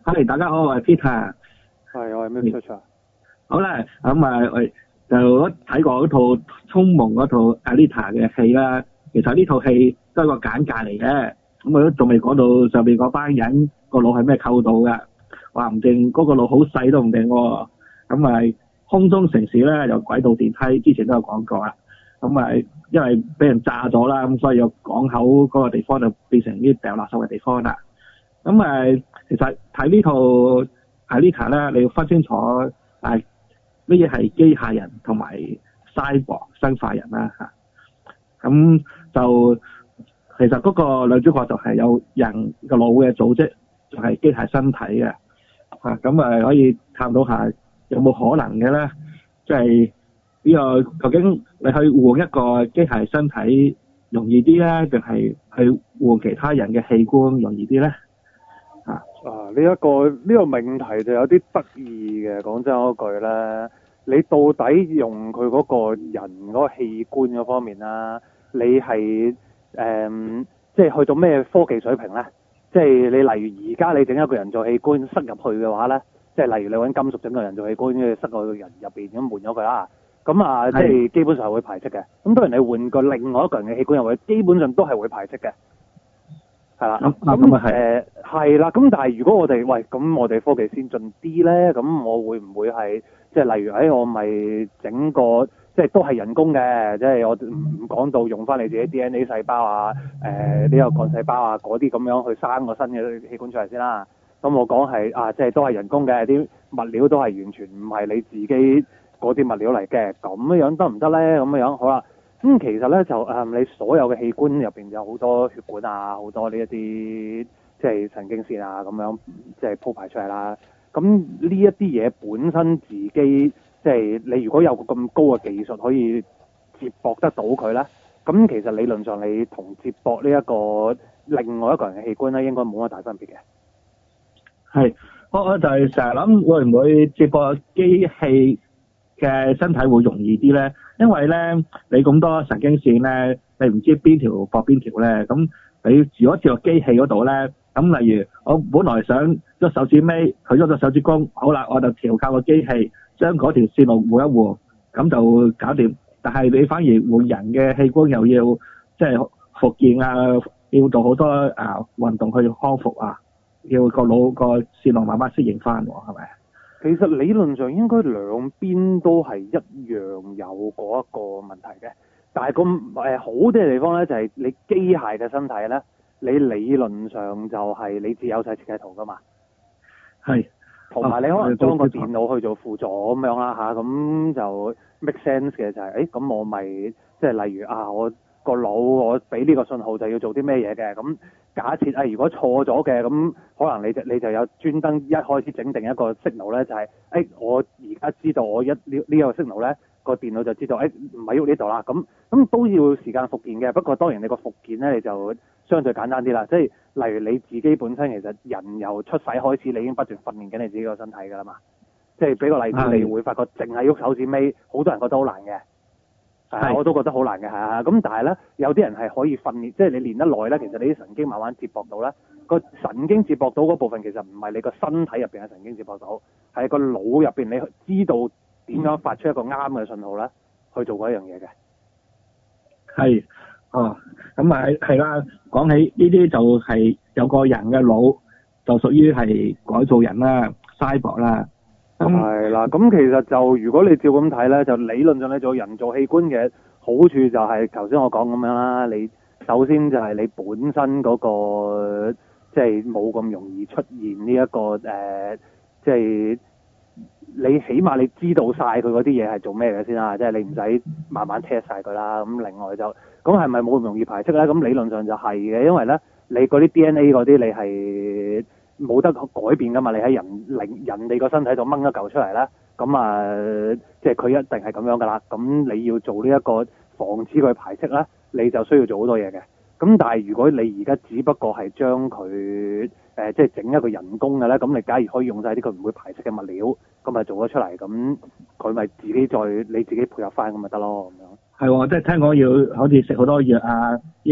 係，大家好，我係 Peter。 係，我係咩出場？ 好啦，咁啊，我就睇過嗰套銃夢嗰套 Alita 嘅戲啦。其實呢套戲都係個簡介嚟嘅，咁我都仲未講到上面嗰班人個腦係咩構造㗎。話唔定嗰個腦好細都唔定喎。咁咪空中城市咧有軌道電梯，之前都有講過啦。咁咪因為俾人炸咗啦，咁所以有港口嗰個地方就變成啲掉垃圾嘅地方啦。咁其實睇呢套 Alita 咧，你要分清楚乜嘢係機械人同埋 cyborg 生化人啦嚇。咁就其實嗰個女主角就係有人個腦嘅組織，就係機械身體嘅嚇。咁可以探討下有冇可能嘅咧，即係呢個究竟你去換一個機械身體容易啲咧，定係去換其他人嘅器官容易啲咧？ 呢一個命題就有啲得意嘅，講真嗰句咧，你到底用佢嗰個人嗰個器官嗰方面啦，你係即係去到咩科技水平咧？即係你例如而家你整一個人造器官塞入去嘅話咧，即係例如你揾金屬整個人造器官，跟住塞落個人入邊咁換咗佢啦，咁即係基本上係會排斥嘅。咁當然你換個另外一個人嘅器官入去，基本上都係會排斥嘅。係啦，係啦，咁但係如果我哋咁我哋科技先進啲咧，咁我會唔會係即係例如我咪整個即係都係人工嘅，即係我唔講到用翻你自己 DNA 細胞啊，呢個幹細胞啊嗰啲咁樣去生個新嘅器官出嚟先啦。咁我講係即係都係人工嘅，啲物料都係完全唔係你自己嗰啲物料嚟嘅，咁樣得唔得咧？咁樣好啦。咁其實咧就你所有嘅器官入邊有好多血管啊，好多呢一啲即係神經線啊咁樣，即係鋪排出嚟啦。咁呢一啲嘢本身自己即係你如果有個咁高嘅技術可以接駁得到佢咧，咁其實理論上你同接駁呢一個另外一個人嘅器官咧，應該冇乜大分別嘅。 係，我就係成日諗會唔會接駁機器嘅身體會容易啲咧？因為咧，你咁多神經線咧，你唔知邊條駁邊條咧。咁你如果接落機器嗰度咧，咁例如我本來想咗手指尾，佢咗個手指公，好啦，我就調校個機器，將嗰條線路換一換，咁就搞掂。但係你反而換人嘅器官又要即係復健啊，要做好多運動去康復啊，要個腦個線路慢慢適應翻喎，係咪？ 其實理論上應該兩邊都係一樣有嗰一個問題嘅，但係好啲嘅地方咧就係你機械嘅身體咧，你理論上就係你自有晒設計圖噶嘛，係，同埋你可能裝個電腦去做輔助咁樣啦嚇，咁就 make sense 嘅就係，咁我咪即係例如我個腦我俾呢個信號就要做啲咩嘢嘅，咁假設如果錯咗嘅，咁可能你就有專登一開始整定一個 signal 咧，就係我而家知道我呢個 signal 咧，個電腦就知道唔係喐呢度啦，咁都要時間復健嘅。不過當然你個復健咧你就相對簡單啲啦，即係例如你自己本身其實人由出世開始，你已經不斷訓練緊你自己個身體㗎啦嘛。即係俾個例子，你會發覺淨係喐手指尾，好多人覺得好難嘅。我都覺得好難嘅，咁但係咧，有啲人係可以訓練，即係你練得耐咧，其實你啲神經慢慢接駁到咧，個神經接駁到嗰部分其實唔係你個身體入邊嘅神經接駁到，係個腦入邊你知道點樣發出一個啱嘅信號咧，去做嗰一樣嘢嘅。係， 咁係啦。講起呢啲就係有個人嘅腦，就屬於係改造人啦 cyborg 啦。 係啦，咁其實就如果你照咁睇咧，就理論上你做人造器官嘅好處就係頭先我講咁樣啦。你首先就係你本身嗰個即係冇咁容易出現呢一個即係你起碼你知道晒佢嗰啲嘢係做咩嘅先啦，即係你唔使慢慢 test 晒佢啦。咁另外就咁係咪冇咁容易排斥咧？咁理論上就係嘅，因為咧你嗰啲 DNA 嗰啲你係冇得改變噶嘛，你喺人哋個身體度掹一嚿出嚟啦，咁即係佢一定係咁樣噶啦。咁你要做呢一個防止佢排斥啦，你就需要做好多嘢嘅。咁但係如果你而家只不過係將佢即係整一個人工嘅咧，咁你假如可以用晒啲佢唔會排斥嘅物料，咁咪做咗出嚟，咁佢咪自己你自己配合翻咁咪得咯咁樣。 係喎，即係聽講要好似食好多藥啊，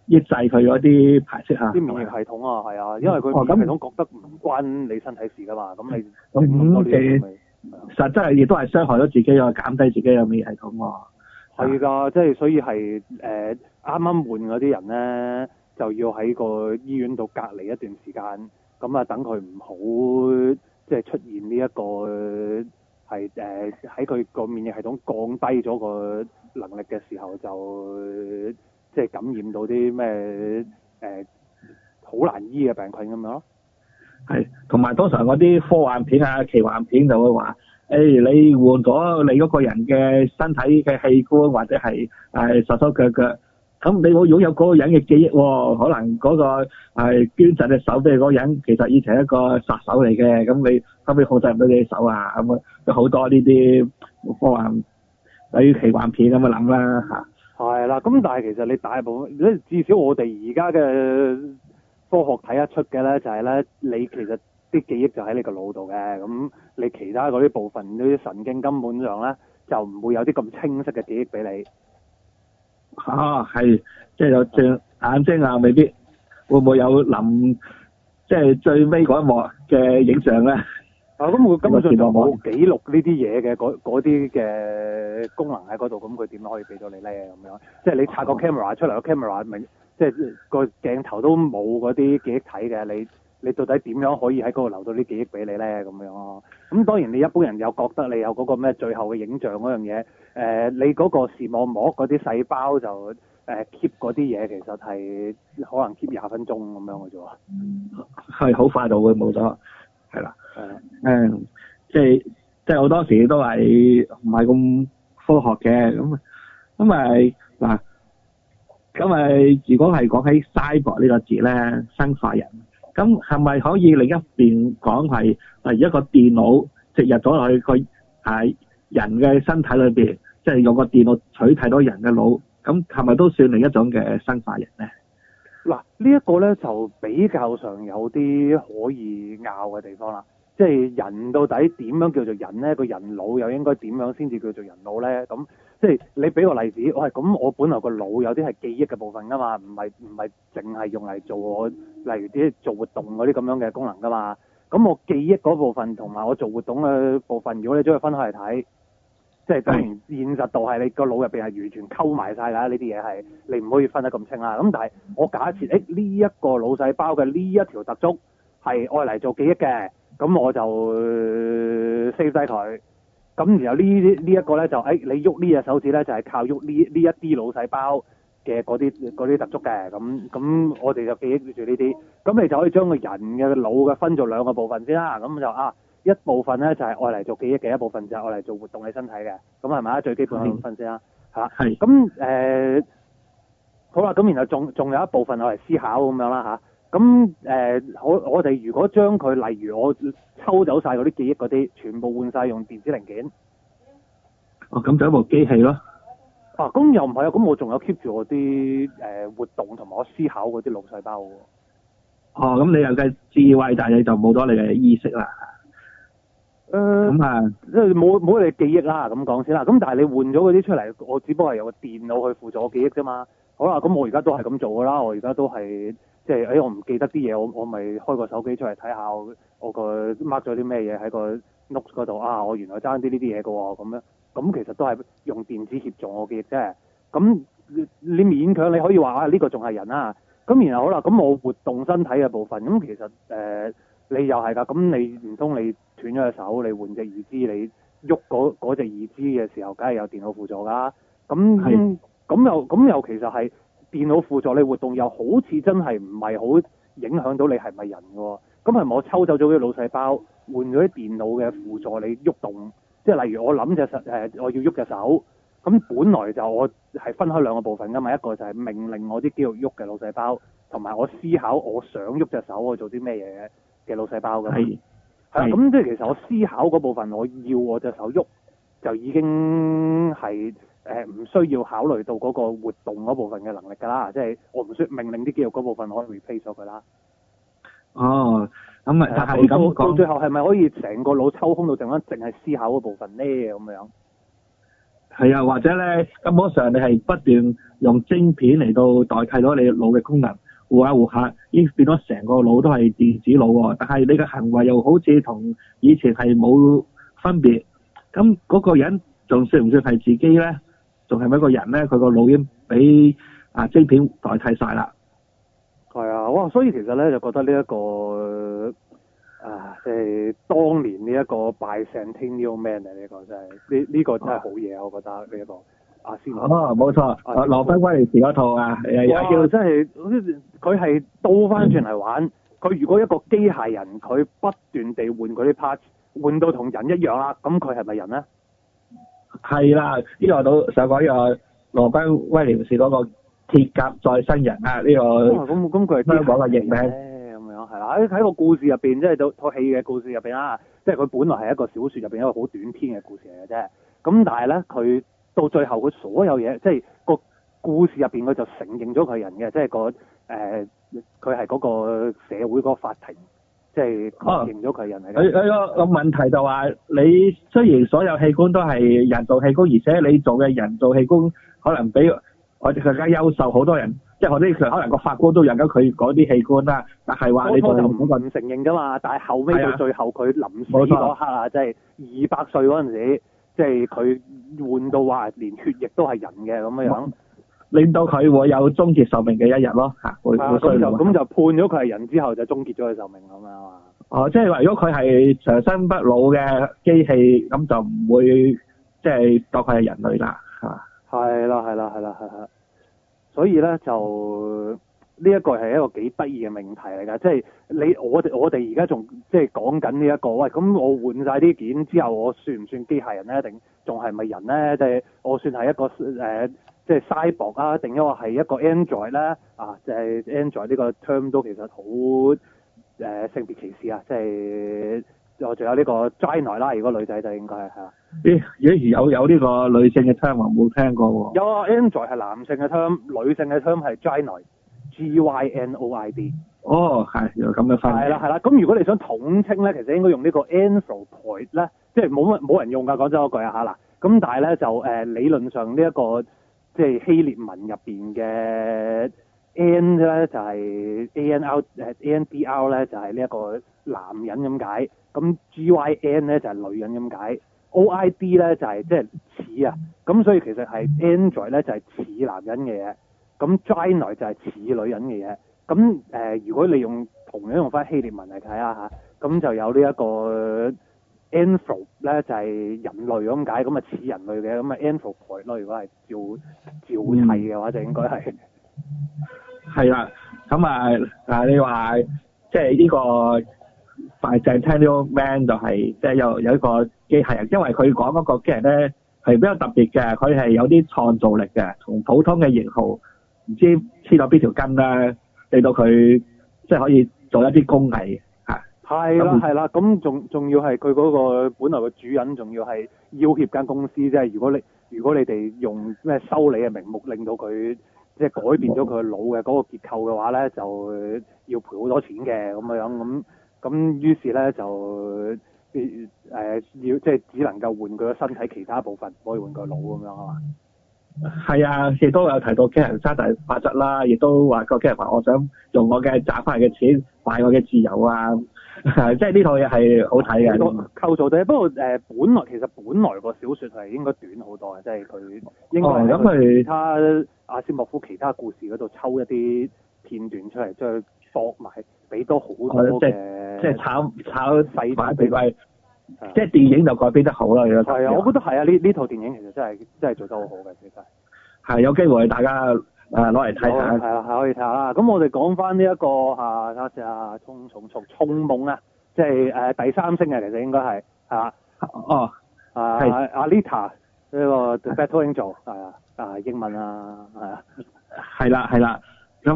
抑制佢嗰啲排斥啊。 啲免疫系統啊，係啊，因為佢免疫系統覺得唔關你身體事㗎嘛，咁你咁實質係亦都係傷害咗自己啊，減低自己嘅免疫系統喎。 係㗎，即係所以係啱啱換嗰啲人咧，就要喺個醫院度隔離一段時間，咁啊等佢唔好即係出現呢一個係喺佢個免疫系統降低咗個能力嘅時候，就即係感染到啲咩好難醫嘅病菌咁樣咯。 係，同埋通常嗰啲科幻片啊、奇幻片就會話，你換咗你嗰個人嘅身體嘅器官或者係手手腳腳，咁你會擁有嗰個人嘅記憶喎。可能嗰個捐贈隻手俾你嗰個人，其實以前係一個殺手嚟嘅，咁你後尾控制唔到你隻手啊，咁啊有好多呢啲科幻例如奇幻片咁樣諗啦嚇。 係啦，咁但係其實你大部分，至少我哋而家嘅科學睇得出嘅咧，就係咧，你其實啲記憶就喺你個腦度嘅，咁你其他嗰啲部分嗰啲神經根本上咧就唔會有啲咁清晰嘅記憶俾你。 係，即係有隻眼睛啊，未必會唔會有臨即係最尾嗰一幕嘅影像咧？ 咁佢根本上就冇記錄呢啲嘢嘅嗰啲嘅功能喺嗰度，咁佢點可以俾到你咧？咁樣，即係你拆個 camera 出嚟，個 camera 明，即係個鏡頭都冇嗰啲記憶體嘅，你到底點樣可以喺嗰度留到啲記憶俾你咧？咁樣咯。咁當然你一般人又覺得你有嗰個咩最後嘅影像嗰樣嘢，你嗰個視網膜嗰啲細胞就keep 嗰啲嘢，其實係可能 keep 20分鐘咁樣嘅啫喎。 係好快就會冇咗，係啦。即係好多時都係唔係咁科學嘅咁咪嗱，咁咪如果係講起 cyborg 呢個字咧，生化人，咁係咪可以另一邊講係例如一個電腦植入咗落去個人嘅身體裏邊，即係用個電腦取替到人嘅腦，咁係咪都算另一種嘅生化人咧？ 嗱，呢一個咧就比較上有啲可以拗嘅地方啦。即係人到底點樣叫做人咧？個人腦又應該點樣先至叫做人腦咧？咁即係你俾個例子，咁我本來個腦有啲係記憶嘅部分噶嘛，唔係淨係用嚟做我例如啲做活動嗰啲咁樣嘅功能噶嘛。咁我記憶嗰部分同埋我做活動嘅部分，如果你將佢分開嚟睇，即係當然現實度係你個腦入邊係完全溝埋晒㗎，呢啲嘢係你唔可以分得咁清啦。咁但係我假設呢一個腦細胞嘅呢一條突觸係愛嚟做記憶嘅。咁我就save 低佢，咁然後呢一個咧就你喐呢隻手指咧就係靠喐呢一啲腦細胞嘅嗰啲突觸嘅，咁我哋就記憶住呢啲，咁你就可以將個人嘅腦嘅分做兩個部分先啦，咁就一部分咧就係愛嚟做記憶嘅，一部分就係愛嚟做活動你身體嘅，咁係咪啊？最基本嘅分先啦，係，咁好啦，咁然後仲有一部分愛嚟思考咁樣啦嚇。咁我哋如果將佢，例如我抽走晒嗰啲記憶嗰啲，全部換晒用電子零件。 咁就一部機器咯。 咁又唔係啊？咁我仲有 keep 住我啲活動同埋我思考嗰啲腦細胞喎。 咁你有嘅智慧，但係你就冇咗你嘅意識啦。 即係冇你記憶啦，咁講先啦。咁但係你換咗嗰啲出嚟，我只不過係有個電腦去輔助我記憶啫嘛。好啦，咁我而家都係咁做㗎啦。我而家都係。即係我唔記得啲嘢，我咪開個手機出嚟睇下，我個 mark 咗啲咩嘢喺個 notes 嗰度啊！我原來爭啲呢啲嘢嘅喎，咁樣咁其實都係用電子協助我記憶啫。咁你勉強你可以話呢個仲係人啊。咁然後好啦，咁我活動身體嘅部分，咁其實你又係㗎。咁你唔通你斷咗隻手，你換隻義肢，你喐嗰隻義肢嘅時候，梗係有電腦輔助㗎。咁又其實係。電腦輔助你活動又好似真係唔係好影響到你係咪人嘅喎？咁係咪我抽走咗啲腦細胞，換咗啲電腦嘅輔助你喐動？即係例如我諗我要喐隻手，咁本來就我係分開兩個部分㗎嘛，一個就係命令我啲肌肉喐嘅腦細胞，同埋我思考我想喐隻手我做啲咩嘢嘅腦細胞㗎嘛。係咁即係其實我思考嗰部分，我要我隻手喐，就已經係。唔需要考慮到嗰個活動嗰部分嘅能力㗎啦，即係我唔需要命令啲肌肉嗰部分可以 replace 咗佢啦。 咁但係到最後係咪可以成個腦抽空到剩翻淨係思考嗰部分呢？咁樣係啊，或者咧根本上你係不斷用晶片嚟到代替咗你腦嘅功能，活下活下已經變咗成個腦都係電子腦喎。但係你嘅行為又好似同以前係冇分別，咁嗰個人仲算唔算係自己咧？仲係咪一個人咧？佢個腦已經俾晶片代替晒啦。 係啊，哇！所以其實咧就覺得呢一個即係當年呢一個 Bicentennial Man 啊，呢個真係呢個真係好嘢，我覺得呢一個阿仙奴。 冇錯，羅賓威廉士嗰套啊， 哇！真係佢係倒翻轉嚟玩。佢如果一個機械人，佢不斷地換嗰啲 parts，換到同人一樣啦，咁佢係咪人咧？係啦，呢個都想講呢個羅賓威廉士嗰個鐵甲再生人啊，呢個咁佢係香港嘅譯名。 係啦，喺個故事入邊，即係套戲嘅故事入邊啦，即係佢本來係一個小説入邊一個好短篇嘅故事嚟嘅啫。咁但係咧，佢到最後佢所有嘢，即係個故事入邊，佢就承認咗佢係人嘅，即係佢係嗰個社會嗰個法庭，即係確認咗佢係人嚟嘅。 佢個問題就話，你雖然所有器官都係人造器官，而且你做嘅人造器官可能比我哋更加優秀，好多人。即係我啲可能個法官都用緊佢嗰啲器官啦，但係話你做就唔承認㗎嘛。但係後尾到最後佢臨死嗰刻啊，即係200歲嗰陣時，即係佢換到話連血液都係人嘅咁樣， 令到佢會有終結壽命嘅一日咯嚇。 咁就判咗佢係人之後就終結咗佢壽命咁樣啊。 哦，即係話如果佢係長生不老嘅機器，咁就唔會即係當佢係人類啦，係嘛？ 係啦。所以咧就呢一個係一個幾得意嘅命題嚟㗎，即係我哋而家仲即係講緊呢一個，喂，咁我換晒啲件之後，我算唔算機械人咧？定仲係咪人咧？即係我算係一個即係 cyborg 啊，定抑或係一個 android 咧？即係 android 呢個 term 都其實好性別歧視啊！即係我仲有呢個 Ginoid 啦，如果女仔就應該係嚇。 有呢個女性嘅 term 我冇聽過喎。 有啊 ，android 係男性嘅 term， 女性嘅 term 係 gynoid，Gynoid。 哦，係有咁嘅分。 係啦，咁如果你想統稱咧，其實應該用呢個 anthropoid 咧，即係冇人用㗎，講真嗰句啊嚇嗱。咁但係咧就理論上呢一個即係希臘文入邊嘅 N 咧就係 ANDR 咧就係呢一個男人咁解，咁 GYN 咧就係女人咁解。OID 咧就係即係似啊，咁所以其實係 android 咧就係似男人嘅嘢，咁 gynoid 就係似女人嘅嘢。咁如果你同樣用翻希臘文嚟睇下嚇，咁就有呢一個 anthro 咧就係人類咁解，咁啊似人類嘅，咁啊 anthropoid 咯。如果係照砌嘅話，就應該係係啦。咁你話即係呢個Bicentennial Man 就係即係有一個機械人，因為佢講嗰個機械人咧係比較特別嘅，佢係有啲創造力嘅，同普通嘅型號唔知黐咗邊條筋啦，令到佢即係可以做一啲工藝嚇。 係啦，咁仲要係佢嗰個本來個主人，仲要係要挾間公司，即係如果你哋用咩修理嘅名目，令到佢即係改變咗佢腦嘅嗰個結構嘅話咧，就要賠好多錢嘅咁樣咁於是咧就要即係只能夠換佢個身體其他部分，唔可以換佢腦咁樣啊嘛。 係啊，亦都有提到機械人三大法則啦，亦都話個機械人話我想用我嘅賺翻嚟嘅錢買我嘅自由啊，即係呢套嘢係好睇嘅。 構造嘅，不過本來個小説係應該短好多嘅，即係佢應該係其他阿斯莫夫其他故事嗰度抽一啲片段出嚟，將佢駁埋，俾多好多嘅。 即係炒細版俾佢，即係電影就改編得好啦。係啊，我覺得係啊，呢套電影其實真係做得好好嘅，其實係有機會大家攞嚟睇下。 係啊，可以睇下啦。咁我哋講翻呢一個睇下先啊，衝夢啊，即係第3星嘅，其實應該係啊。 哦。係。 Alita 呢個 The Battle Angel 係啊，英文啊，係啊。 係啦，咁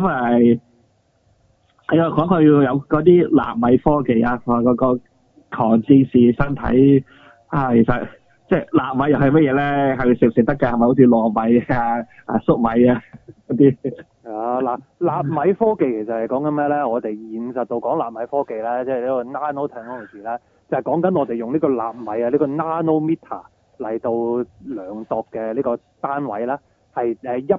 係啊，講佢要有嗰啲納米科技啊，話嗰個狂戰士身體啊，其實即係納米又係乜嘢咧？係食唔食得㗎？係咪好似糯米啊、粟米啊嗰啲？ 納米科技其實係講緊咩咧？我哋現實度講納米科技咧，即係呢個 nano technology 咧，就係講緊我哋用呢個納米啊，呢個 nanometer 嚟到量度嘅呢個單位啦，係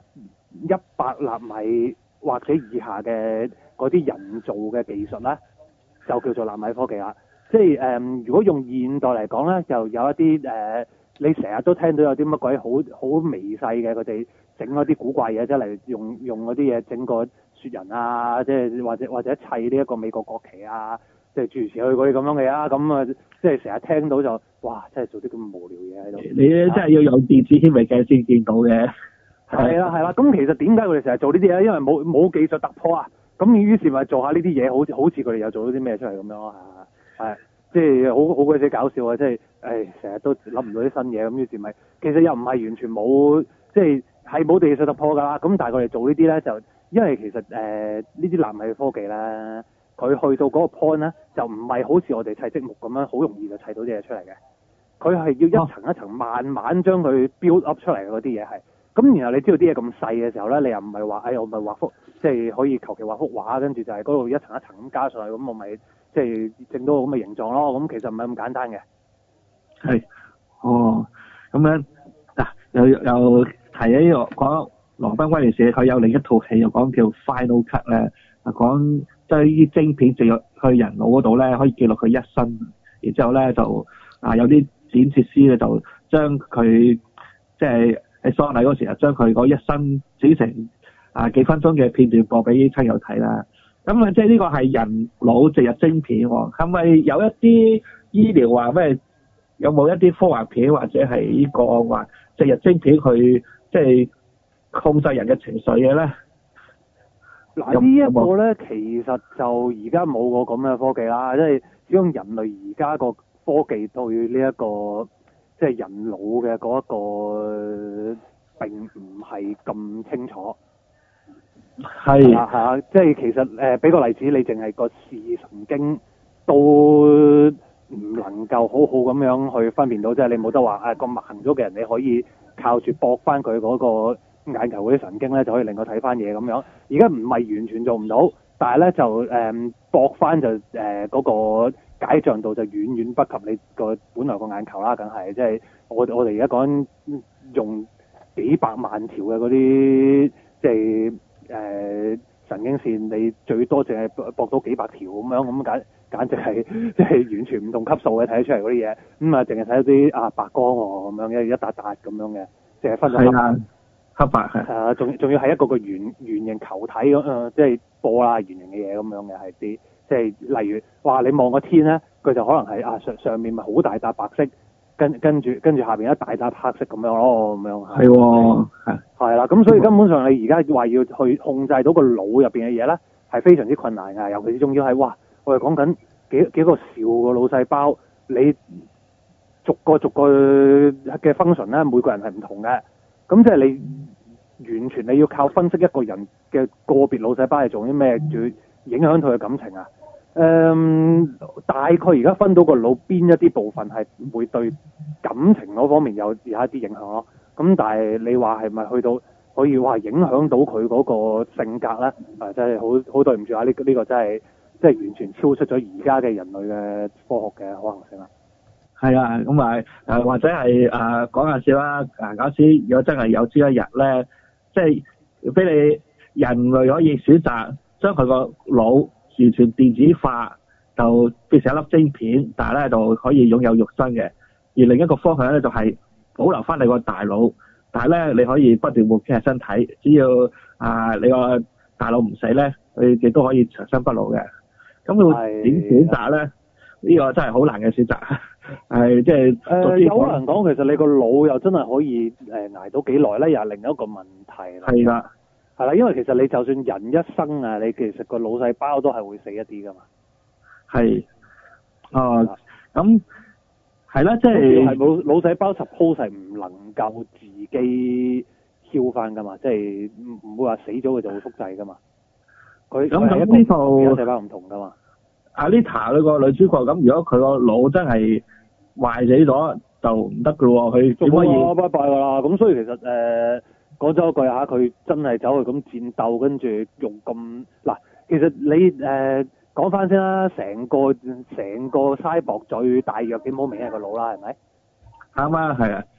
100納米或者以下嘅嗰啲人造嘅技術啦，就叫做納米科技啦。即係如果用現代嚟講咧，就有一啲你成日都聽到有啲乜鬼好微細嘅，佢哋整嗰啲古怪嘢，即係嚟用嗰啲嘢整個雪人啊，即係或者砌呢一個美國國旗啊，即係諸如此類嗰啲咁樣嘅啊，咁啊，即係成日聽到就哇，真係做啲咁無聊嘢喺度。 你真係要有電子顯微鏡先見到嘅。 係啦，咁其實點解佢哋成日做呢啲嘢？因為冇技術突破啊，咁於是咪做下呢啲嘢，好似佢哋又做咗啲咩出嚟咁樣咯嚇，係。即係好鬼死搞笑啊！即係成日都諗唔到啲新嘢，咁於是咪其實又唔係完全冇，即係冇技術突破㗎啦。咁但係佢哋做呢啲咧，就因為其實呢啲納米科技咧，佢去到嗰個 point 咧，就唔係好似我哋砌積木咁樣好容易就砌到啲嘢出嚟嘅。佢係要一層一層慢慢將佢 build up 出嚟嘅嗰啲嘢係。咁然後你知道啲嘢咁細嘅時候咧，你又唔係話我咪畫幅，即係可以求其畫幅畫，跟住就係嗰度一層一層咁加上去，咁我咪即係整到咁嘅形狀咯。咁其實唔係咁簡單嘅。係。 哦，咁樣嗱，又提起呢個講羅賓威廉士，佢有另一套戲又講叫 Final Cut 咧，講即係啲晶片植入去人腦嗰度咧，可以記錄佢一生。然之後咧就有啲剪接師咧就將佢即係喺喪禮嗰時啊，將佢嗰一生剪成幾分鐘嘅片段播俾親友睇啦。咁即係呢個係人腦植入晶片喎，係咪有一啲醫療話咩？有冇一啲科幻片或者係呢個話植入晶片去即係控制人嘅情緒嘅咧？ 嗱，呢一個咧其實就而家冇個咁嘅科技啦，即係始終人類而家個科技對呢一個即係人腦嘅嗰一個並唔係咁清楚。係啊，即係其實俾個例子，你淨係個視神經都唔能夠好好咁樣去分辨到，即係你冇得話個盲咗嘅人，你可以靠住駁翻佢嗰個眼球嗰啲神經咧，就可以令佢睇翻嘢咁樣。而家唔係完全做唔到，但係咧就駁翻就嗰個解像度就遠遠不及你個本來個眼球啦，梗係即係我哋而家講用幾百萬條嘅嗰啲即係神經線，你最多淨係駁到幾百條咁樣，咁簡直係即係完全唔同級數嘅睇得出嚟嗰啲嘢，咁啊淨係睇到啲白光喎咁樣一笪笪咁樣嘅，淨係分咗黑白係仲要係一個圓形球體咁即係波啦圓形嘅嘢咁樣嘅係啲，即係例如哇你望個天咧，佢就可能係上面咪好大笪白色，跟住下邊一大笪黑色咁樣咯，咁樣係喎係啦，咁所以根本上你而家話要去控制到個腦入邊嘅嘢咧，係非常之困難㗎，尤其是仲要係哇我哋講緊幾個兆個腦細胞，你逐個嘅 function 咧，每個人係唔同嘅，咁即係你完全你要靠分析一個人嘅個別腦細胞係做啲咩，仲要影響佢嘅感情啊。大概而家分到個腦邊一啲部分係會對感情嗰方面有一啲影響咯。咁但係你話係咪去到可以話影響到佢嗰個性格咧？真係好對唔住啊！呢個真係即係完全超出咗而家嘅人類嘅科學嘅可能性啦。係啊，咁咪或者係講下笑啦。假設如果真係有朝一日咧，即係俾你人類可以選擇將佢個腦完全電子化，就變成一粒晶片，但係咧就可以擁有肉身嘅。而另一個方向咧就係保留翻你個大腦，但係咧你可以不斷活嘅身體，只要你個大腦唔死咧，佢亦都可以長生不老嘅。咁佢點選擇咧？呢個真係好難嘅選擇。係即係有可能講，其實你個腦又真係可以捱到幾耐咧，又係另一個問題啦。係啦。係啦，因為其實你就算人一生啊，你其實個腦細胞都係會死一啲噶嘛。係。咁係啦，即係腦細胞 suppose 係唔能夠自己heal翻噶嘛，即係唔會話死咗佢就會複製噶嘛。佢咁呢套細胞唔同噶嘛。Alita 嗰個女主角咁，如果佢個腦真係壞死咗，就唔得噶喎，佢點可以？拜拜噶啦。咁所以其實講咗一句嚇，佢真係走去咁戰鬥，跟住用咁嗱，其實你講翻先啦，成個cyborg最大弱點好明顯係個腦啦，係咪？啱啊，係啊。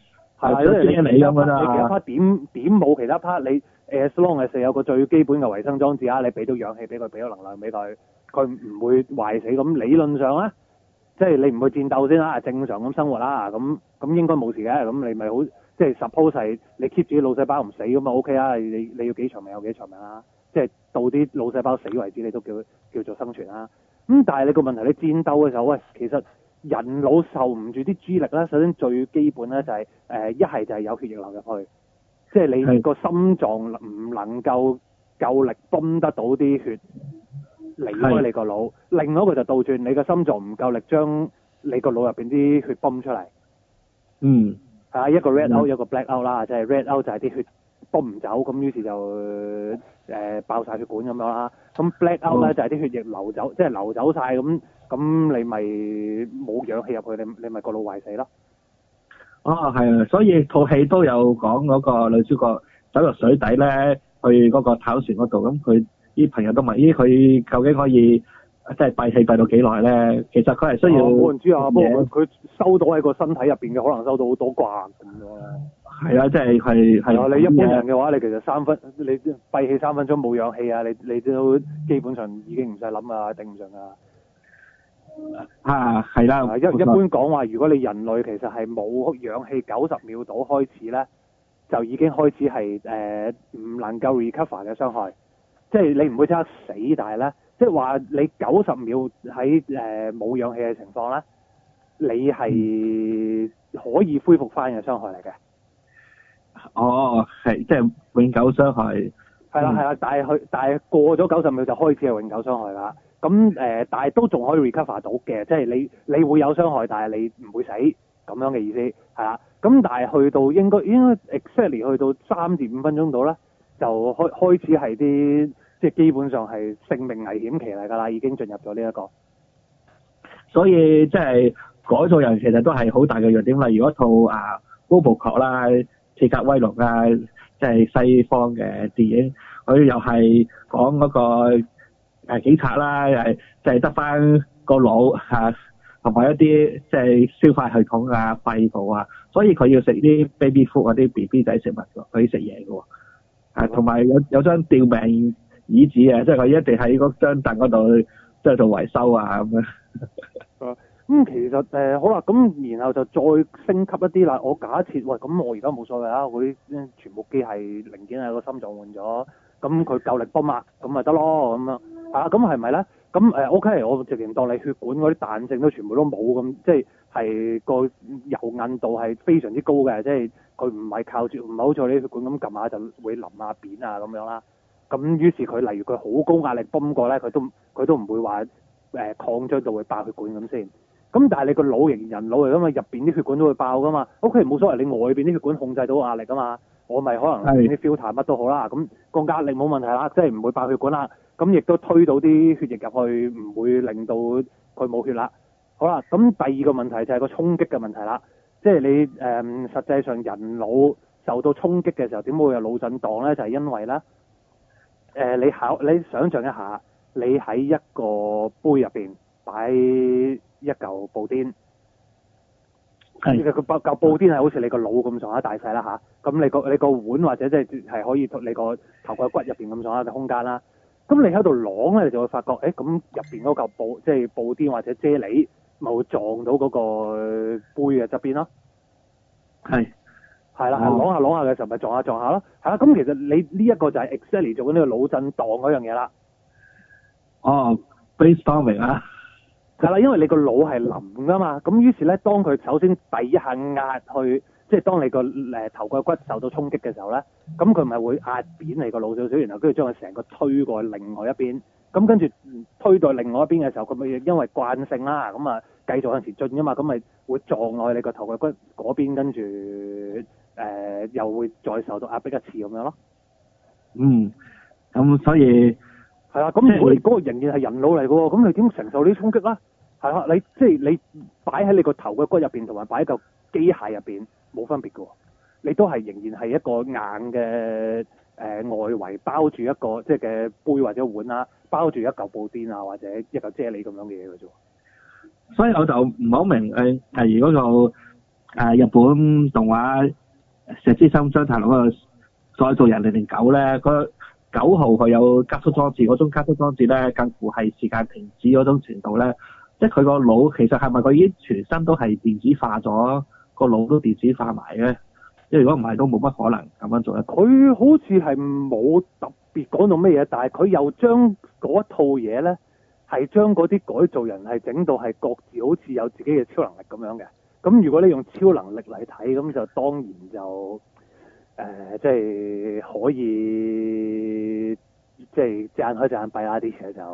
係，因為你你咁㗎你其他啦。 part 點冇其他 part，你 as long as 有個最基本嘅維生裝置啊，你俾到氧氣俾佢，俾到能量俾佢，佢唔會壞死。咁理論上咧，即係你唔去戰鬥先啦，正常咁生活啦，咁應該冇事嘅。咁你咪好，即係 suppose 係你 keep 住啲腦細胞唔死咁啊 OK 啊，你要幾長命有幾長命啦，即係到啲腦細胞死為止，你都叫做生存啦。咁但係你個問題，你戰鬥嘅時候，喂，其實人腦受唔住啲 G 力咧，首先最基本咧就係一係就係有血液流入去，即係你個心臟唔能夠夠力泵得到啲血離開你個腦，另外一個就倒轉，你個心臟唔夠力將你個腦入邊啲血泵出嚟。 嗯。 係啊，一個 red out，一個 black out 啦，即係 red out 就係啲血泵唔走，咁於是就爆晒血管咁樣啦。咁 black out 咧就係啲血液流走，即係流走晒咁你咪冇氧氣入去，你咪個腦壞死咯。 哦，係啊，所以套戲都有講嗰個女主角走入水底咧，去嗰個跑船嗰度，咁佢啲朋友都問：咦，佢究竟可以即係閉氣閉到幾耐咧？其實佢係需要冇人知啊，不過佢收到喺個身體入邊嘅，可能收到好多掛咁樣啦。 係啊，即係係啊，你一般人嘅話，你其實你閉氣3分鐘冇氧氣啊，你都基本上已經唔使諗啊，頂唔順啊。 啊，係啦。 一般講話，如果你人類其實係冇氧氣90秒度開始咧，就已經開始係唔能夠 recover 嘅傷害。即係你唔會即刻死，但係咧，即係話你90秒喺冇氧氣嘅情況咧，你係可以恢復翻嘅傷害嚟嘅。 哦，係即係永久傷害。 係啦係啦，但係過咗90秒就開始係永久傷害啦。咁但係都仲可以 recover 到嘅，即係你會有傷害，但係你唔會死咁樣嘅意思係啦。咁但係去到應該 exactly 去到3至5分鐘度咧，就開始係啲即係基本上係性命危險期嚟㗎啦，已經進入咗呢一個。 所以即係改造人其實都係好大嘅弱點。例如嗰套RoboCop啦、刺客威龍啊，即係西方嘅電影，佢又係講嗰個警察啦，係即係得翻個腦嚇，同埋一啲即係消化系統啊、肺部啊，所以佢要食啲 baby food 嗰啲 BB 仔食物㗎，佢食嘢㗎喎。同埋有張吊命椅子啊，即係佢一定喺嗰張凳嗰度即係做維修啊咁樣。 咁其實好啦，咁然後就再升級一啲啦。我假設喂，咁我而家冇所謂啊，嗰啲全部機械零件係個心臟換咗，咁佢夠力泵啊，咁咪得咯咁樣。咁係咪咧？咁OK，我直情當你血管嗰啲彈性都全部都冇咁，即係個柔韌度係非常之高嘅，即係佢唔係靠住，唔係好似你啲血管咁撳下就會腍啊扁啊咁樣啦。咁於是佢例如佢好高壓力泵過咧，佢都唔會話擴張到會爆血管咁先。咁但係你個腦型人腦嚟㗎嘛，入邊啲血管都會爆㗎嘛。OK，冇所謂，你外邊啲血管控制到壓力㗎嘛。我咪可能啲 filter 乜都好啦。咁個壓力冇問題啦，即係唔會爆血管啦。咁亦都推到啲血液入去，唔會令到佢冇血啦。好啦，咁第二個問題就係個衝擊嘅問題啦。即係你實際上人腦受到衝擊嘅時候，點會有腦震盪咧？就係因為咧你想象一下，你喺一個杯入邊擺一嚿布甸，係個嚿布甸係好似你個腦咁上下大細啦嚇，咁你個碗或者即係可以你個頭蓋骨入邊咁上下嘅空間啦。咁你喺度啷咧，你就會發覺，咁入邊嗰嚿布即係布甸或者啫喱，咪會撞到嗰個杯嘅側邊咯。係啦，啷下啷下嘅時候咪撞下咯。係啦，咁其實你呢一個就係 exactly 做緊呢個腦震盪嗰樣嘢啦。 哦 brainstorming 啊。 係啦，因為你個腦係腍㗎嘛，咁於是咧，當佢首先第一下壓去，即係當你個頭蓋骨受到衝擊嘅時候咧，咁佢咪會壓扁你個腦少少，然後跟住將佢成個推過去另外一邊，咁跟住推到另外一邊嘅時候，佢咪因為慣性啦，咁啊繼續向前進㗎嘛，咁咪會撞落去你個頭蓋骨嗰邊，跟住又會再受到壓迫一次咁樣咯。 咁所以係啦，咁如果你嗰個仍然係人腦嚟嘅喎，咁你點承受呢啲衝擊咧？係啊，你擺喺你個頭嘅骨入邊，同埋擺喺個機械入邊冇分別嘅喎，你都係仍然係一個硬嘅外圍包住一個即係嘅杯或者碗啦，包住一嚿布甸啊或者一嚿啫喱咁樣嘅嘢嘅啫。 所以我就唔好明如果個日本動畫石之森章太郎嗰個再造人009咧，嗰9號佢有加速裝置，嗰種加速裝置咧近乎係時間停止嗰種程度咧，即係佢個腦其實係咪佢已經全身都係電子化咗，個腦都電子化埋咧？即係如果唔係都冇乜可能咁樣做得到。 佢好似係冇特別講到咩嘢，但係佢又將嗰一套嘢咧，係將嗰啲改造人係整到係各自好似有自己嘅超能力咁樣嘅。咁如果你用超能力嚟睇，咁就當然就即係可以即係隻眼開隻眼閉啦，啲嘢就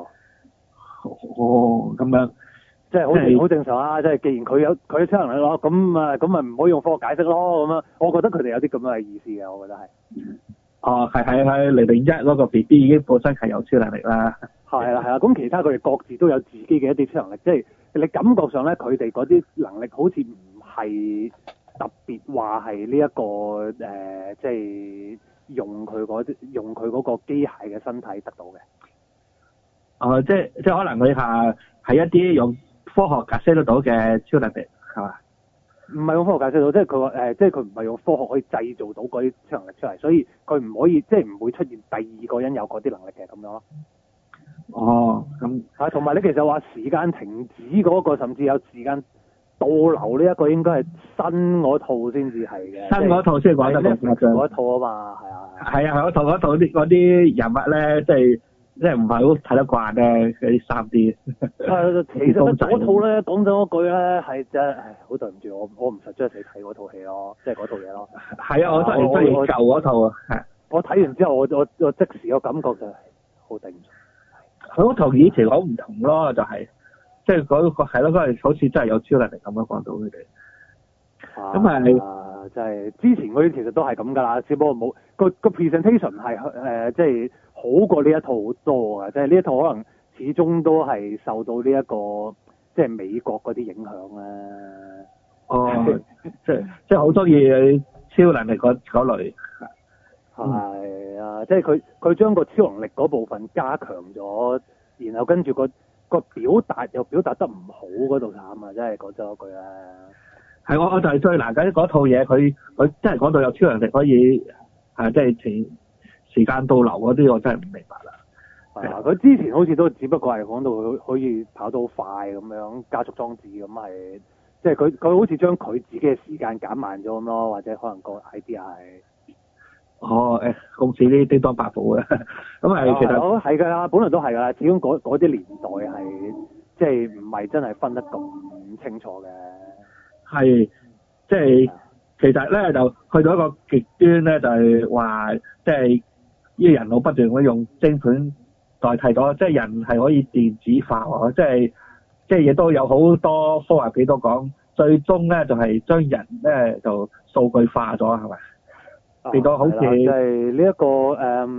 咁樣。 即係好正常啊！即係既然佢有超能力咯，咁咪唔可以用科學解釋咯咁樣。我覺得佢哋有啲咁樣嘅意思嘅，我覺得係。 哦，係001嗰個 BB 已經本身係有超能力啦。 係啦，咁其他佢哋各自都有自己嘅一啲超能力，即係你感覺上咧，佢哋嗰啲能力好似唔係特別話係呢一個即係用佢嗰個機械嘅身體得到嘅。 哦，即係可能佢係一啲用科學解釋得到嘅超能力，係嘛？ 唔係用科學解釋到，即係佢話即係佢唔係用科學可以製造到嗰啲超能力出嚟，所以佢唔可以即係唔會出現第二個人有嗰啲能力嘅咁樣咯。 哦，咁同埋你其實話時間停止嗰個，甚至有時間倒流呢一個，應該係新嗰套先至係嘅。新嗰套先講得咁誇張。 嗰一套啊嘛，係啊。 係啊，嗰套嗰啲人物咧，即係唔係好睇得慣咧，嗰啲3D。 其實嗰套咧，講咗一句咧，係真係好對唔住我唔實在死睇嗰套戲咯，即係嗰套嘢咯。 係啊，我真係中意舊嗰套啊。 我睇完之後，我即時個感覺就係好頂唔順。 佢嗰套以前好唔同咯，就係即係嗰個係咯，嗰係好似真係有超能力咁樣講到佢哋。咁係就係之前嗰啲其實都係咁㗎啦，只不過冇個 presentation 係即係好過呢一套好多啊！即係呢一套可能始終都係受到呢一個即係美國嗰啲影響啦。 哦，即係好中意超能力嗰類。 係啊，即係佢將個超能力嗰部分加強咗，然後跟住個表達又表達得唔好嗰度慘啊！真係講咗一句啦。 係我就係最難緊嗰套嘢，佢真係講到有超能力可以即係時間倒流嗰啲，我真係唔明白啦。 係啊，佢之前好似都只不過係講到佢可以跑到好快咁樣加速裝置咁係，即係佢好似將佢自己嘅時間減慢咗咁咯，或者可能個 idea 係。 哦，公司呢叮當八寶嘅，咁係其實係㗎啦，本來都係㗎啦，始終嗰啲年代係即係唔係真係分得咁清楚嘅。係， 即係其實咧就去到一個極端咧，就係話即係呢個人腦不斷咁用晶片代替咗，即係人係可以電子化喎，即係亦都有好多科幻片都講，最終咧就係將人咧就數據化咗，係咪？變到好似即係呢一個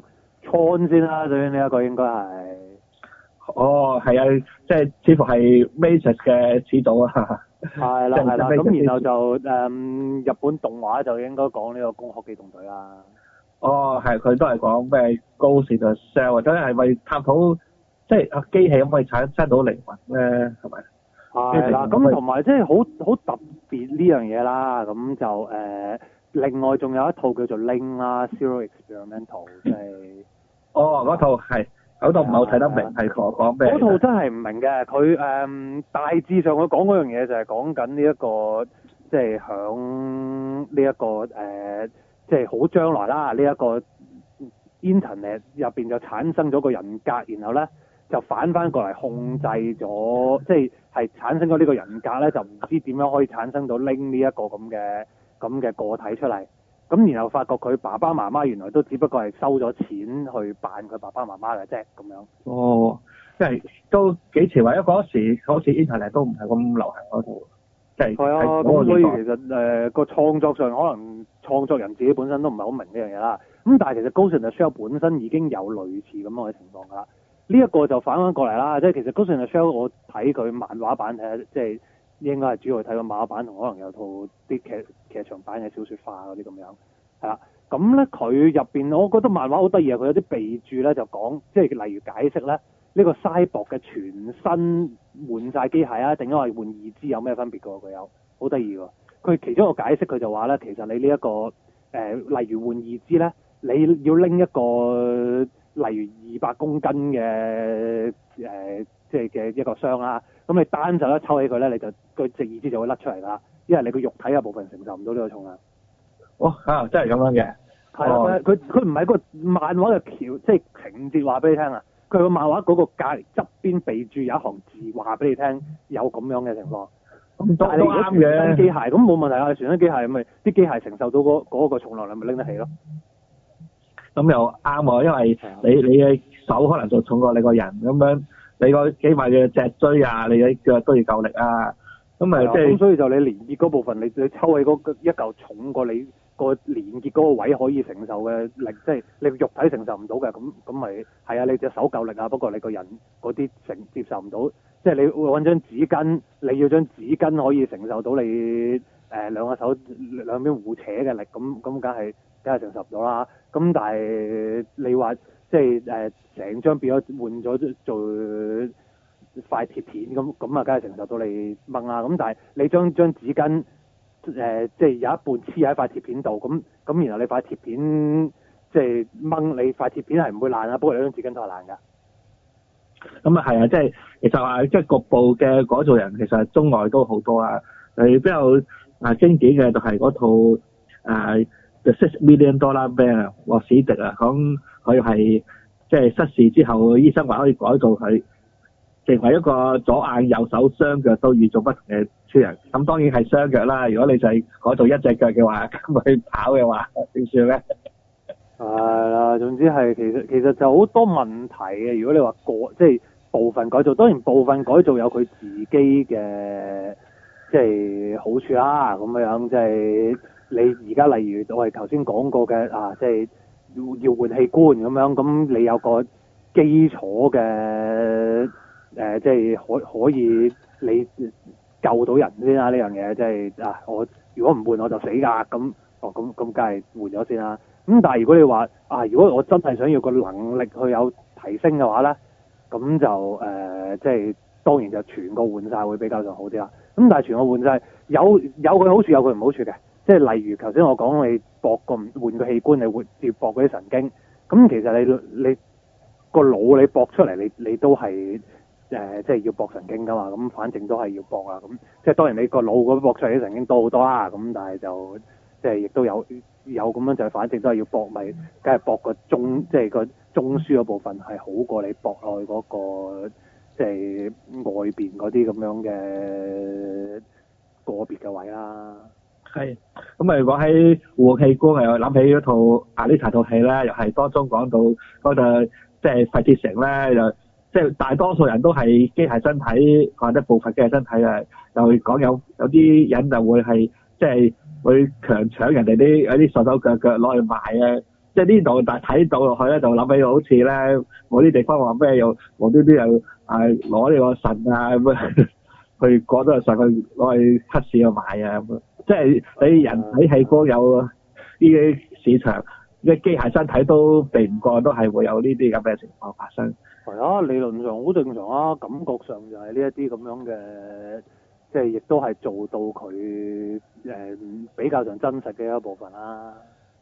Tron先啦，最呢一個應該係。 哦，係啊，即係似乎係 Matrix 嘅始祖啊。 係啦，咁然後就日本動畫就應該講呢個攻殼機動隊啦。 哦，係，佢都係講咩 Ghost in the Shell，或者係咪探討即係機器可唔可以產生到靈魂咧？係咪？ 係啦，咁同埋即係好特別呢樣嘢啦，咁就另外仲有一套叫做 Link 啦 ，Zero Experimental， 即係。哦， 嗰套係。嗰套唔係好睇得明，係講咩？ 嗰套真係唔明嘅，佢大致上佢講嗰樣嘢就係講緊呢一個，即係響呢一個即係好將來啦，呢一個 Internet 入邊就產生咗個人格，然後咧就反翻過嚟控制咗，即係產生咗呢個人格咧，就唔知點樣可以產生到拎呢一個咁嘅個體出嚟。咁然後發覺佢爸爸媽媽原來都只不過係收咗錢去扮佢爸爸媽媽嘅啫，咁樣。哦，即係都幾前衞，因為嗰時好似 Internet 都唔係咁流行嗰套，即係。係啊，咁所以其實個創作上可能創作人自己本身都唔係好明呢樣嘢啦。咁但係其實 Ghost in the Shell 本身已經有類似咁樣嘅情況㗎啦。呢一個就反翻過嚟啦，即係其實 Ghost in the Shell 我睇佢漫畫版睇下，即係應該係主要睇個漫畫版同可能有套啲劇場版嘅小説化嗰啲咁樣。係啦，咁咧佢入邊，我覺得漫畫好得意啊！佢有啲備註咧就講，即係例如解釋咧呢個 Cyborg 嘅全身換晒機械啊，定係話換義肢有咩分別㗎喎？佢有好得意喎， 佢其中一個解釋佢就話咧，其實你呢、一個例如換義肢咧，你要拎一個例如200公斤嘅即係嘅一個箱啦，咁你單手一抽起佢咧，你就個隻義肢就會甩出嚟啦，因為你個肉體嘅部分承受唔到呢個重量。 真係咁樣嘅。 係啊，佢唔係個漫畫嘅即係情節話俾你聽啊，佢個漫畫嗰個隔離側邊備註有一行字話俾你聽有咁樣嘅情況。 咁但係你如果啱嘅。 全身機械咁冇問題啊，全身機械咪啲機械承受到嗰個重量，你咪拎得起咯。 咁又啱喎，因為你嘅手可能就重過你個人咁樣，你個起碼嘅脊椎啊，你嘅腳都要夠力啊。咁咪即係咁所以就你連結嗰部分，你抽起嗰一嚿重過你個連結嗰個位可以承受嘅力，即係你肉體承受唔到嘅，咁咪係啊，你隻手夠力啊，不過你個人嗰啲接受唔到，即係你會揾張紙巾，你要張紙巾可以承受到你兩個手兩邊互扯嘅力，咁梗係承受唔到啦。咁但係你話即係成張變咗換咗做塊鐵片咁啊，梗係承受到你掹啦。咁但係你將紙巾即係有一半黐喺塊鐵片度，咁然後你塊鐵片即係掹，你塊鐵片係唔會爛啊，不過你張紙巾都係爛㗎。 咁啊係啊，即係其實話即係局部嘅改造人，其實中外都好多啊。比較經典嘅就係嗰套The $6 Million Man 啊，沃史迪啊，講佢係即係失事之後，醫生話可以改造佢成為一個左眼右手雙腳都與眾不同嘅超人。咁當然係雙腳啦，如果你就係改造一隻腳嘅話，咁佢跑嘅話點算咧？ 係啦，總之係其實就好多問題嘅。如果你話即係部分改造，當然部分改造有佢自己嘅即係好處啦。咁樣即係你而家例如我哋頭先講過嘅即係要換器官咁樣，咁你有個基礎嘅即係可以你救到人先啦。呢樣嘢即係我如果唔換我就死㗎。咁梗係換咗先啦。咁但係如果你話如果我真係想要個能力去有提升嘅話咧，咁就即係當然就全個換晒會比較上好啲啦。咁但係全個換晒有佢好處有佢唔好處嘅，即係例如頭先我講你換個器官，你會接駁嗰啲神經，咁其實你個腦你駁出嚟，你都係即係要駁神經㗎嘛。咁反正都係要駁啦。咁即係當然你個腦嗰駁出嚟啲神經多好多啦。咁但係就即係亦都有咁樣，就反正都係要駁，咪梗係駁個即係個中樞嗰部分係好過你駁落去嗰個即係外邊嗰啲咁樣嘅個別嘅位啦。 係，咁啊講起換器官，又諗起嗰套阿麗塔套戲咧，又係當中講到嗰度即係廢鐵城咧，就即係大多數人都係機械身體或者部分機械身體啊，就講有啲人就會係即係會強搶人哋有啲手手腳腳攞去賣啊。即係呢度，但係睇到落去咧，就諗起好似咧，某啲地方話咩又無端端又攞呢個腎啊咁啊，去過咗個腎去攞去黑市去賣啊咁啊。即係你人體器官有呢啲市場，啲機械身體都避唔過，都係會有呢啲咁嘅情況發生。 係啊，理論上好正常啊，感覺上就係呢一啲咁樣嘅，即係亦都係做到佢比較上真實嘅一部分啦。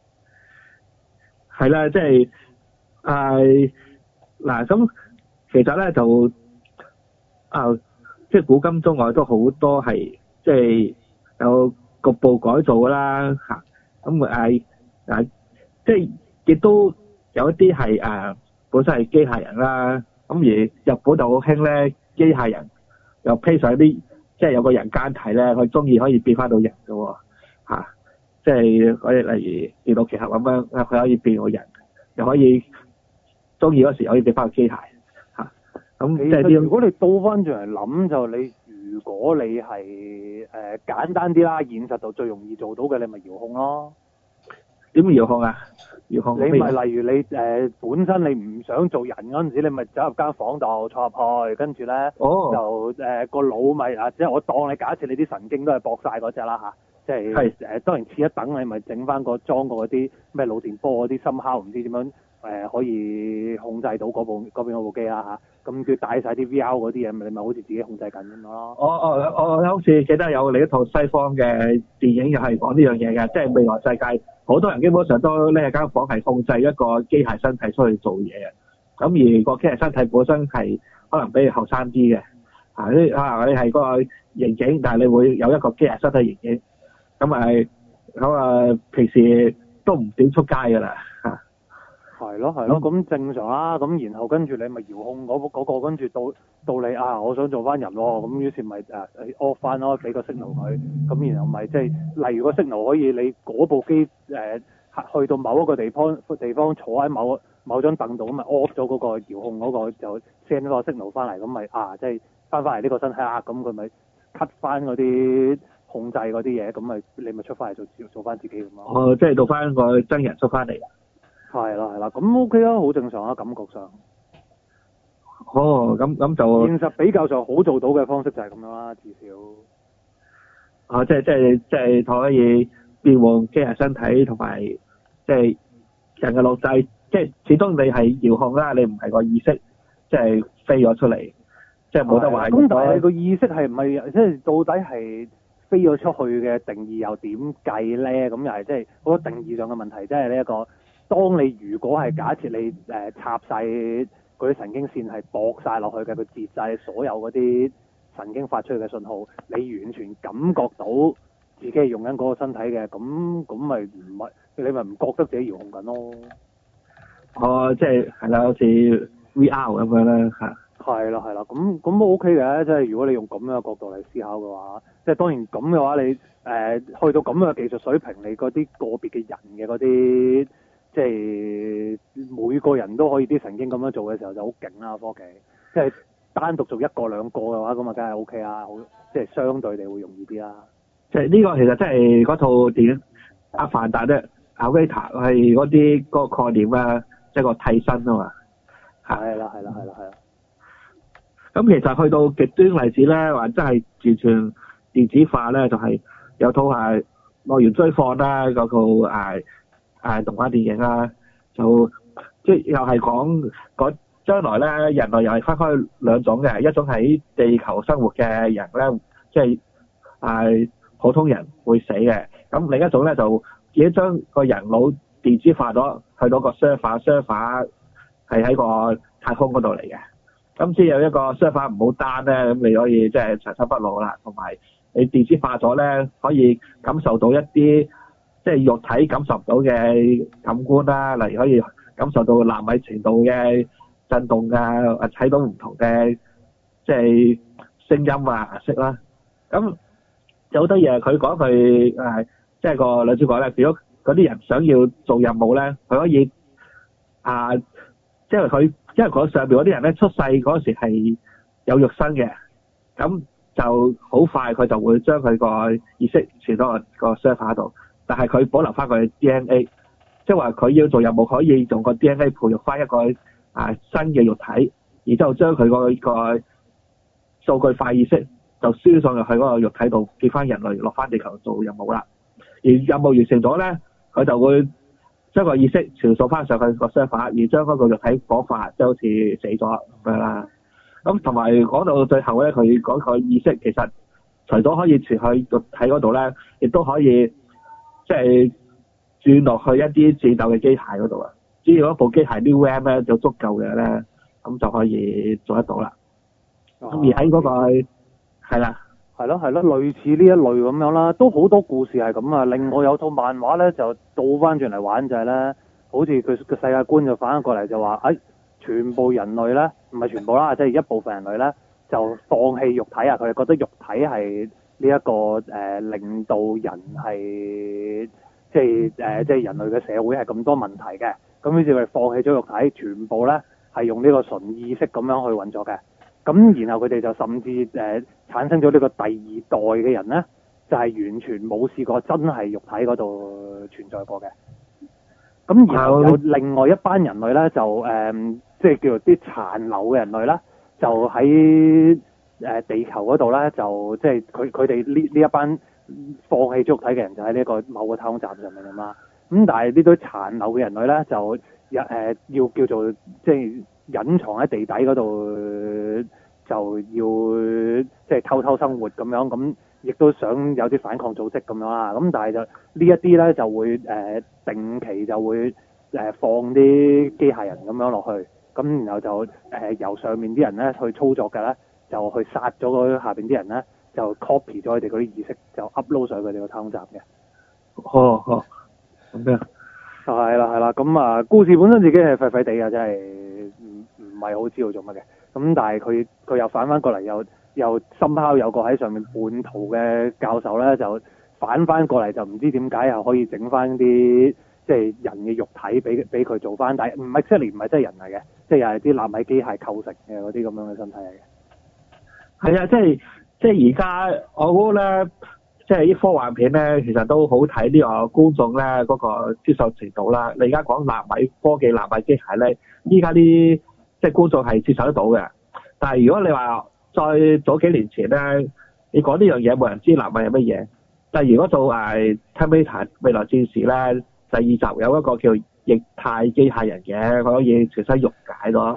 係啦，即係嗱咁，其實咧就即係古今中外都好多係即係有局部改造㗎啦嚇。咁即係亦都有一啲係本身係機械人啦。咁而日本就好興咧，機械人又披上啲即係有個人間體咧，佢中意可以變翻到人㗎喎嚇。即係可以例如電腦奇俠咁樣，佢可以變個人，又可以中意嗰時可以變翻個機械嚇。咁即係如果你倒翻轉嚟諗，就你如果你係簡單啲啦，現實度最容易做到嘅，你咪遙控咯。 點遙控啊？遙控你咪例如你本身你唔想做人嗰陣時，你咪走入間房度坐入去，跟住咧就個腦咪即係我當你假設你啲神經都係駁晒嗰隻啦嚇。即係當然次一等，你咪整翻個裝過嗰啲咩腦電波嗰啲深敲，唔知點樣可以控制到嗰邊嗰部機啦嚇。咁佢帶晒啲 VR 嗰啲嘢，你咪好似自己控制緊咁樣咯。 我好似記得有另一套西方嘅電影又係講呢樣嘢嘅，即係未來世界好多人基本上都呢間房係控制一個機械身體出去做嘢嘅。咁而個機械身體本身係可能比你後生啲嘅，你係嗰個刑警，但係你會有一個機械身體刑警，咁平時都唔點出街㗎啦嚇。 係咯，咁正常啦。咁然後跟住你咪遙控嗰個，跟住到你我想做翻人喎，咁於是咪off 翻咯，俾個 signal 佢。咁然後咪即係例如個 signal 可以你嗰部機去到某一個地方坐喺某張凳度，咁咪 off 咗嗰個遙控嗰個，就 send 咗個 signal 翻嚟，咁咪即係翻嚟呢個身體咁佢咪 cut 翻嗰啲控制嗰啲嘢，咁咪你咪出翻嚟做翻自己咁咯。 即係到翻個真人出翻嚟。 係啦，咁 OK 啊，好正常啊，感覺上。 咁就現實比較上好做到嘅方式就係咁樣啦，至少。 即係可以變換機械身體同埋即係人嘅腦掣，即係始終你係遙控啦，你唔係個意識，即係飛咗出嚟，即係冇得話。 咁但係個意識係唔係即係到底係飛咗出去嘅定義又點計咧？咁又係即係好多定義上嘅問題，即係呢一個。當你如果係假設你插晒嗰啲神經線係駁晒落去嘅，佢截晒所有嗰啲神經發出去嘅信號，你完全感覺到自己係用緊嗰個身體嘅，咁咪唔係你咪唔覺得自己遙控緊咯？ 即係啦，好似 VR 咁樣啦嚇。 係啦，咁都 OK 嘅，即係如果你用咁樣嘅角度嚟思考嘅話，即係當然咁嘅話，你去到咁樣嘅技術水平，你嗰啲個別嘅人嘅嗰啲。即係每個人都可以啲神經咁樣做嘅時候就好勁啦，科技。即係單獨做一個兩個嘅話，咁啊梗係 OK 啦，好即係相對地會容易啲啦。 即係呢個其實真係嗰套電影《阿凡達》咧，阿維塔係嗰啲嗰個概念啊，即係個替身啊嘛。 係啦。 咁其實去到極端例子咧，話真係完全電子化咧，就係有套係樂園追放啦，嗰套動畫電影啦，就即係又係講將來咧，人類又係分開兩種嘅，一種喺地球生活嘅人咧，即係普通人會死嘅，咁另一種咧就自己將個人腦電子化咗，去到個 server 係喺個太空嗰度嚟嘅，咁只有一個 server 唔好單咧，咁你可以即係長生不老啦，同埋你電子化咗咧，可以感受到一啲即係肉體感受唔到嘅感官啦，例如可以感受到納米程度嘅震動啊，睇到唔同嘅即係聲音啊、顏色啦。咁有好多嘢佢講佢即係個女主角咧，如果嗰啲人想要做任務咧，佢可以即係因為佢上邊嗰啲人咧出世嗰時係有肉身嘅，咁就好快佢就會將佢個意識傳到個 server 度。但係佢保留翻佢 DNA， 即係話佢要做任務可以用個 DNA 培育翻一個新嘅肉體，然之後將佢個數據化意識就輸上入去嗰個肉體度，叫翻人類落翻地球做任務啦。而任務完成咗咧，佢就會將個意識傳送翻上去個 server， 而將嗰個肉體火化，即係好似死咗咁樣啦。咁同埋講到最後咧，佢講佢意識其實除咗可以傳去肉體嗰度咧，亦都可以。即係轉落去一啲戰鬥嘅機械嗰度啊！只要一部機械啲 RAM 咧就足夠嘅咧，咁就可以做得到啦。咁而喺嗰個係啦， 係咯，類似呢一類咁樣啦，都好多故事係咁啊。另外有套漫畫咧就倒翻轉嚟玩就係咧，好似佢個世界觀就反過嚟就話，全部人類咧唔係全部啦，即係一部分人類咧就放棄肉體啊！佢哋覺得肉體係呢一個令到人係即係人類嘅社會係咁多問題嘅，咁於是佢哋放棄咗肉體，全部咧係用呢個純意識咁樣去運作嘅。咁然後佢哋就甚至產生咗呢個第二代嘅人咧，就係完全冇試過真係肉體嗰度存在過嘅。咁然後有另外一班人類咧，就即係叫做啲殘留嘅人類啦，就喺地球嗰度咧，就即係佢哋呢一班放棄咗肉體嘅人，就喺呢個某個太空站上面啊嘛。咁但係呢堆殘留嘅人類咧，就要叫做即係隱藏喺地底嗰度，就要即係偷偷生活咁樣，咁亦都想有啲反抗組織咁樣啦。咁但係就呢一啲咧就會定期就會放啲機械人咁樣落去，咁然後就由上面啲人咧去操作嘅咧，就去殺咗嗰下邊啲人咧，就 copy 咗佢哋嗰啲意識，就 upload 上去佢哋個太空站嘅。 咁樣係啦，咁啊故事本身自己係廢廢地嘅，真係唔係好知道做乜嘅。咁但係佢又反翻過嚟，又深拋有個喺上面半途嘅教授咧，就反翻過嚟，就唔知點解又可以整翻啲即係人嘅肉體俾佢做翻，但係唔係真係人嚟嘅，即係又係啲納米機械構成嘅嗰啲咁樣嘅身體嚟嘅。 係啊，即係而家我估咧，即係啲科幻片咧，其實都好睇呢個觀眾咧嗰個接受程度啦。你而家講納米科技、納米機械咧，依家啲即係觀眾係接受得到嘅。但係如果你話再早幾年前咧，你講呢樣嘢冇人知納米係乜嘢。但係如果做Terminator 未來戰士咧，第二集有一個叫液態機械人嘅，佢可以全身溶解咗。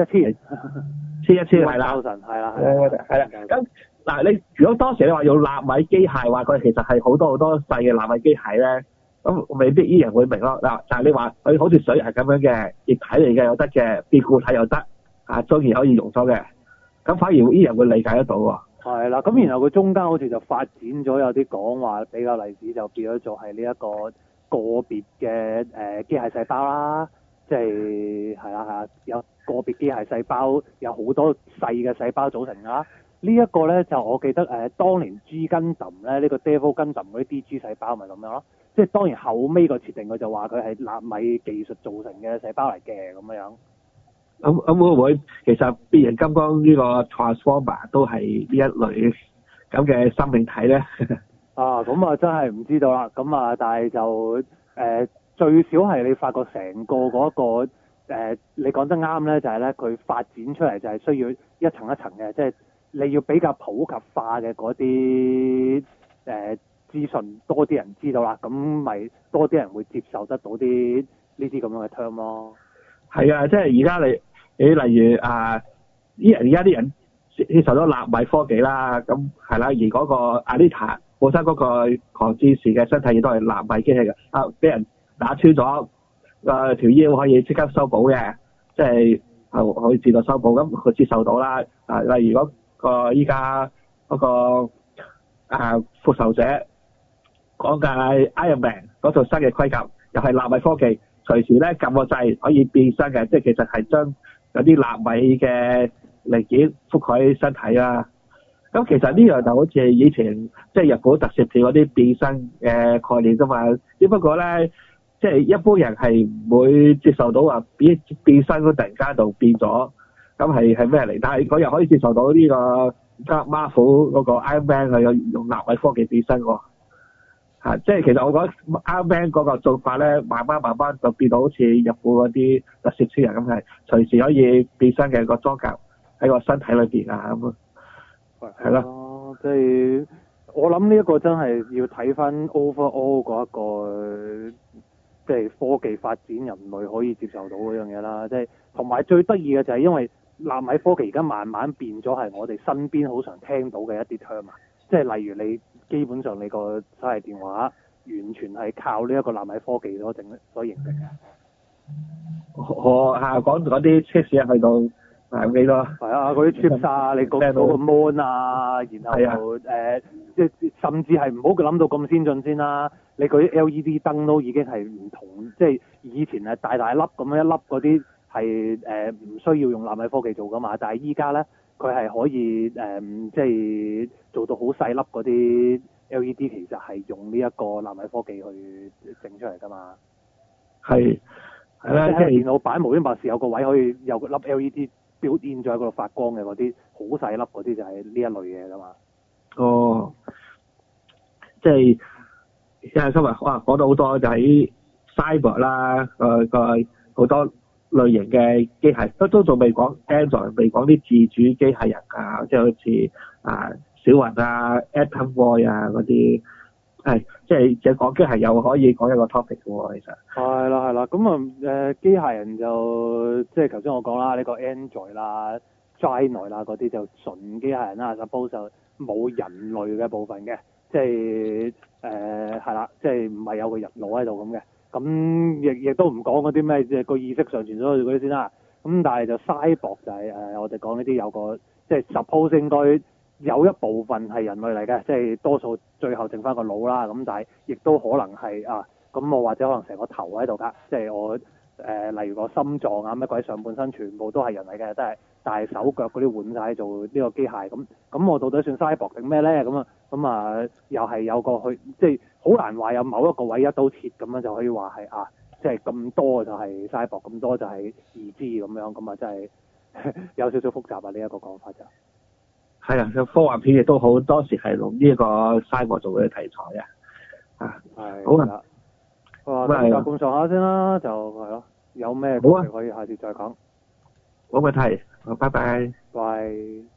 千係啦， 係啦。 咁嗱，你如果當時你話用納米機械話，佢其實係好多細嘅納米機械咧，咁未必啲人會明咯。嗱，但係你話佢好似水係咁樣嘅液體嚟嘅又得嘅，變固體又得，當然可以溶咗嘅，咁反而啲人會理解得到喎。 係啦，咁然後佢中間好似就發展咗有啲講話比較例子，就變咗做係呢一個個別嘅機械細胞啦，即係係啦，有個別機械細胞有好多細嘅細胞組成啦。呢一個咧就我記得當年 G Gundam 咧呢個 Devil Gundam 嗰啲 DG 細胞咪咁樣咯，即係當然後尾個設定佢就話佢係納米技術造成嘅細胞嚟嘅咁樣。 咁會唔會其實變形金剛呢個 Transformer 都係呢一類咁嘅生命體咧？ 咁啊真係唔知道啦。咁啊，但係就最少係你發覺成個嗰個你講得啱咧，就係咧佢發展出嚟就係需要一層一層嘅，即係你要比較普及化嘅嗰啲資訊多啲人知道啦，咁咪多啲人會接受得到啲呢啲咁樣嘅 term 咯。係啊，即係而家你例如而家啲人接受咗納米科技啦，咁係啦，而嗰個 Alita 本身嗰個狂戰士嘅身體亦都係納米機器嘅，俾人打穿咗條腰可以即刻修補嘅，即係可以自動修補，咁佢接受到啦。例如嗰個依家嗰個復仇者講嘅 Iron Man 嗰套新嘅盔甲，又係納米科技。隨時咧撳個掣可以變身嘅，即係其實係將有啲納米嘅零件覆蓋身體啦。咁其實呢樣就好似以前即係日本特攝片嗰啲變身嘅概念啫嘛。只不過咧，即係一般人係唔會接受到話變身嗰突然間就變咗，咁係咩嚟？但係佢又可以接受到呢個 Marvel 嗰個 Iron Man 佢有用納米科技變身喎。即係其實我覺得 Iron Man 嗰個做法咧，慢慢就變到好似日本嗰啲特攝超人咁，係隨時可以變身嘅個裝甲喺個身體裏邊咁啊。係咯， 即係我諗呢一個真係要睇翻 overall 嗰一個，即係科技發展人類可以接受到嗰樣嘢啦。即係同埋最得意嘅就係因為納米科技而家慢慢變咗係我哋身邊好常聽到嘅一啲 term 啊。即係例如你基本上你個手提電話完全係靠呢一個納米科技所形成嘅。 我講啲 chips 去到幾多？ 係啊，嗰啲 chips 啊，你嗰個 mon 啊，然後即係甚至係唔好諗到咁先進先啦。你嗰啲 LED 燈都已經係唔同，即係以前係大大粒咁樣一粒嗰啲係唔需要用納米科技做噶嘛，但係依家咧。佢係可以即係做到好細粒嗰啲 LED，其實係用呢一個納米科技去整出嚟㗎嘛。係啦，即係電腦版無端白事有個位可以有個粒 LED 標現咗喺嗰度發光嘅嗰啲，好細粒嗰啲就係呢一類嘢㗎嘛。哦，即係今日講到好多就喺 Cyber 啦，好多。類型嘅機械都仲未講 Android， 未講啲自主機械人啊，即係好似小雲啊、Atom Boy 啊嗰啲即係講機械又可以講一個 topic 嘅喎，其實。 係啦，咁啊機械人就即係頭先我講啦，呢個 Android 啦、Gino 啦嗰啲就純機械人啦，suppose 就冇人類嘅部分嘅，即係係啦，即係唔係有個人腦喺度咁嘅。咁亦都唔講嗰啲咩即係個意識上傳咗去嗰啲先啦。咁但係就 Cyborg 就係我哋講呢啲有個即係 suppose 應該有一部分係人類嚟嘅，即係多數最後剩翻個腦啦。咁但係亦都可能係咁我或者可能成個頭喺度㗎，即係我例如個心臟啊乜鬼上半身全部都係人嚟嘅，但係手腳嗰啲換晒做呢個機械咁我到底算 Cyborg 定咩咧？咁啊又係有個去即係好難話有某一個位一刀切咁樣就可以話係即係咁多就係 Cyborg 咁多就係義肢咁樣，咁啊真係有少少複雜啊呢一個講法就係啊，科幻片亦都好多時係用呢一個 Cyborg 做嘅題材啊。 係好啊。 咁就咁上下先啦，就係咯，有咩可以下次再講。 冇問題，拜拜。 拜。